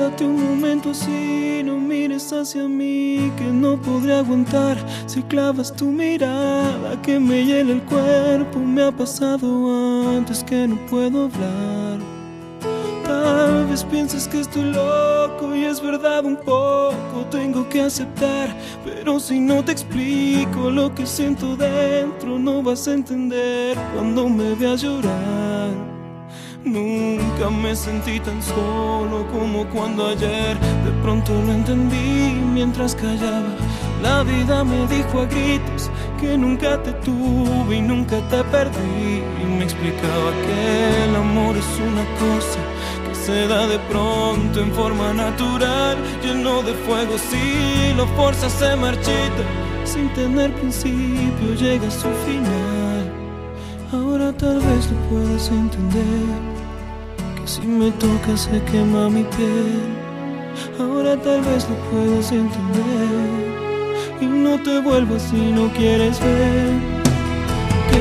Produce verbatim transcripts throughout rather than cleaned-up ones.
Quédate un momento así, no mires hacia mí, que no podré aguantar si clavas tu mirada que me hiela el cuerpo. Me ha pasado antes que no puedo hablar. Tal vez pienses que estoy loco y es verdad un poco, tengo que aceptar, pero si no te explico lo que siento dentro, no vas a entender cuando me veas llorar. Nunca me sentí tan solo como cuando ayer de pronto lo entendí mientras callaba. La vida me dijo a gritos que nunca te tuve y nunca te perdí, y me explicaba que el amor es una cosa que se da de pronto en forma natural, lleno de fuego. Si lo forzas se marchita, sin tener principio llega a su final. Ahora tal vez lo puedas entender, que si me tocas se quema mi piel. Ahora tal vez lo puedas entender y no te vuelvas si no quieres ver que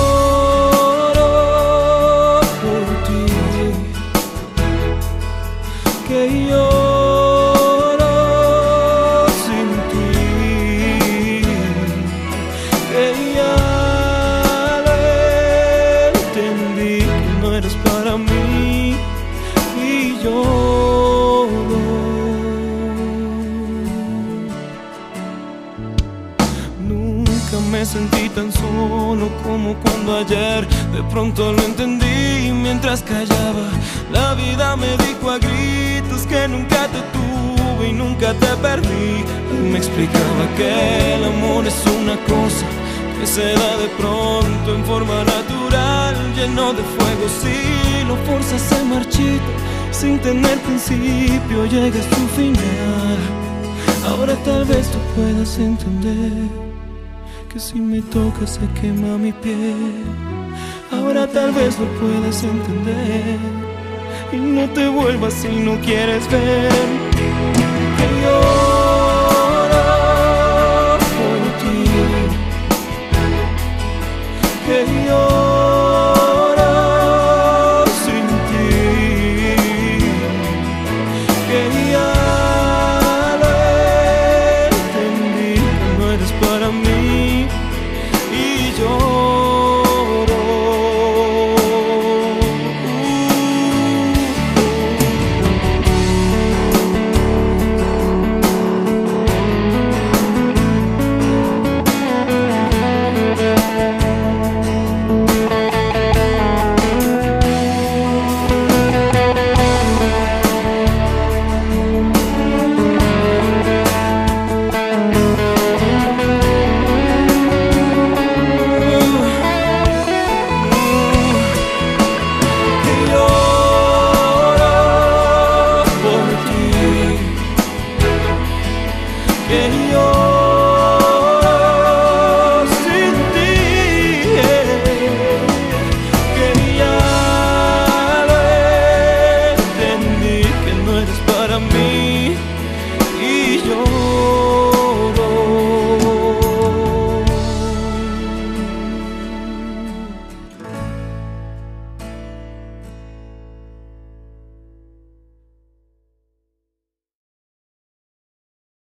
lloro por ti, que lloro sin ti, que ya lo entendí que no eres para mí y lloro. Nunca me sentí tan solo como cuando ayer de pronto lo entendí mientras callaba. La vida me dijo a gritos que nunca te tuve y nunca te perdí, y me explicaba que el amor es una cosa que se da de pronto en forma natural, lleno de fuego. Si lo forzas se marchita, sin tener principio llega a su final. Ahora tal vez tú puedas entender que si me tocas se quema mi piel. Ahora tal vez lo puedas entender y no te vuelvas si no quieres ver que lloro por ti, que lloro sin ti, que ya lo entendí que no eres para mí y lloro. Que lloro sin ti, que ya lo entendí que no eres para mí.